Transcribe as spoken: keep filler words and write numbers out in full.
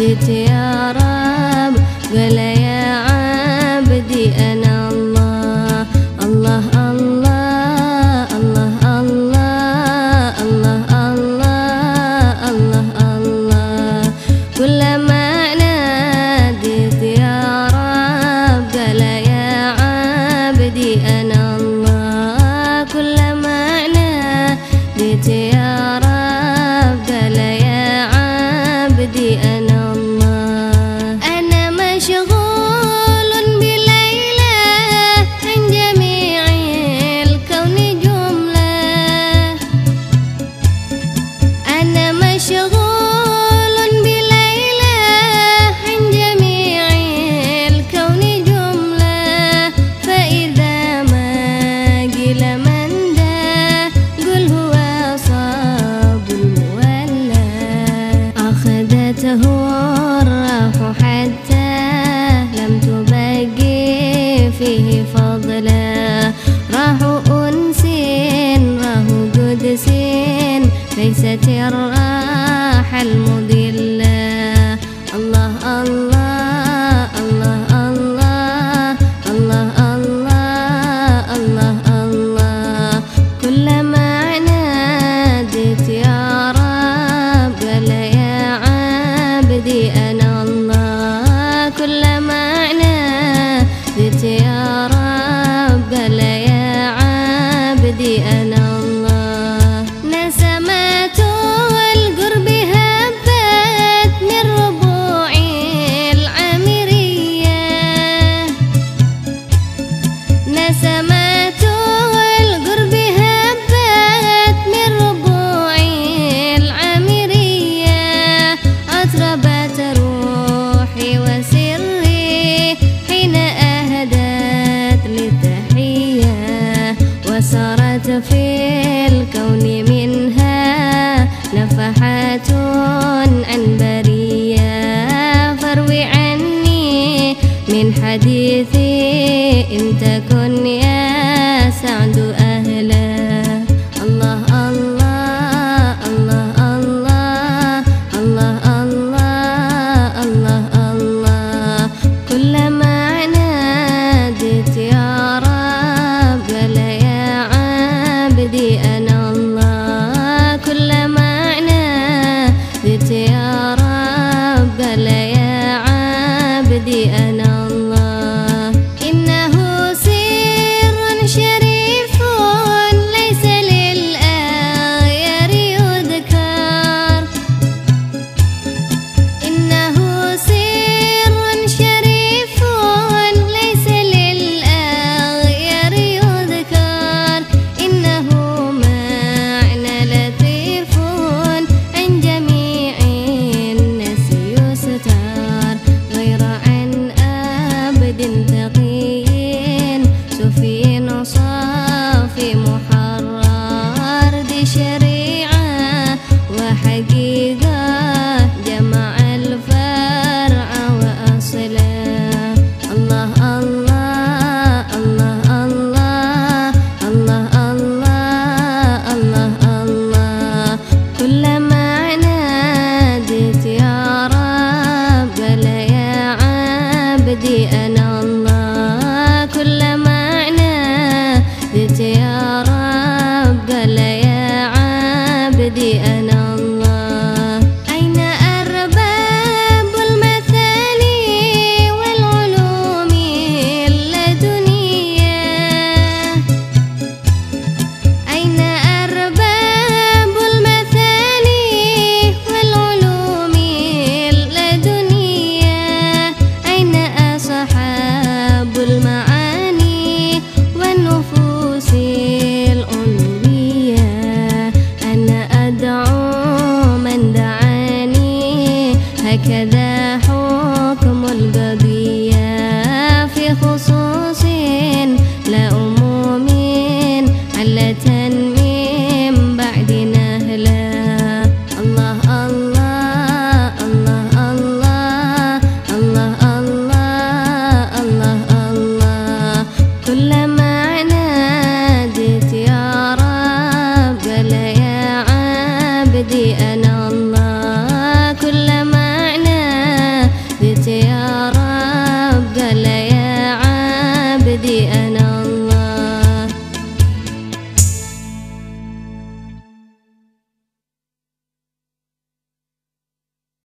ناديت يا رب قال يا عبدي أنا الله الله الله الله الله الله الله الله الله. كلما ناديت يا رب قال يا عبدي أنا الله كلما ناديت يا رب قال يا عبدي أنا الله. أنا مشغول بليلى عن جميع الكون جملة. أنا مشغول بليلى عن جميع الكون جملة. فإذا ما قيل من ذا قل هو صاب المولى. أخذته الروح حتى لم تبقي فيه فضلا. راح أنس راه قدس ليست الراحة المضلة. الله الله الله الله الله الله الله الله. كلما ناديت يا رب قال يا عبدي أنا الله كلما ناديت يا رب قال يا عبدي أنا الله. نسمات القرب هبت من ربوع العامرية. نسمات القرب هبت من ربوع العامرية. أطربت روحي وسري حين أهدت للتحية. وصارت في الكون منها نفحات عنبرية. فاروي عني من حديثي إن تكن يا سعد أهلا. الله الله الله الله الله الله الله الله. كلما ناديت يا رب قال يا عبدي أنا الله كلما ناديت يا رب قال يا عبدي أنا الله. إنه سر شريف ليس للآيار يذكر. إنه سر شريف ليس للآيار يذكر. إنه معنى لطيف عن جميع الناس يستار. غير عن عبد تقي سفي صافي محرر. دي شريعة وحقيقة جمع الفرع وأصلا. الله الله الله الله الله الله الله الله. كلما ناديت يا رب قال يا عبدي أنا الله كلما ناديت يا رب قال يا عبدي أنا الله. أين أرباب المثاني والعلوم اللدنية. أين أرباب المثاني والعلوم اللدنية. أين أصحاب المعاني والنفوس الألوية. أنا أدعو من دعاني هكذا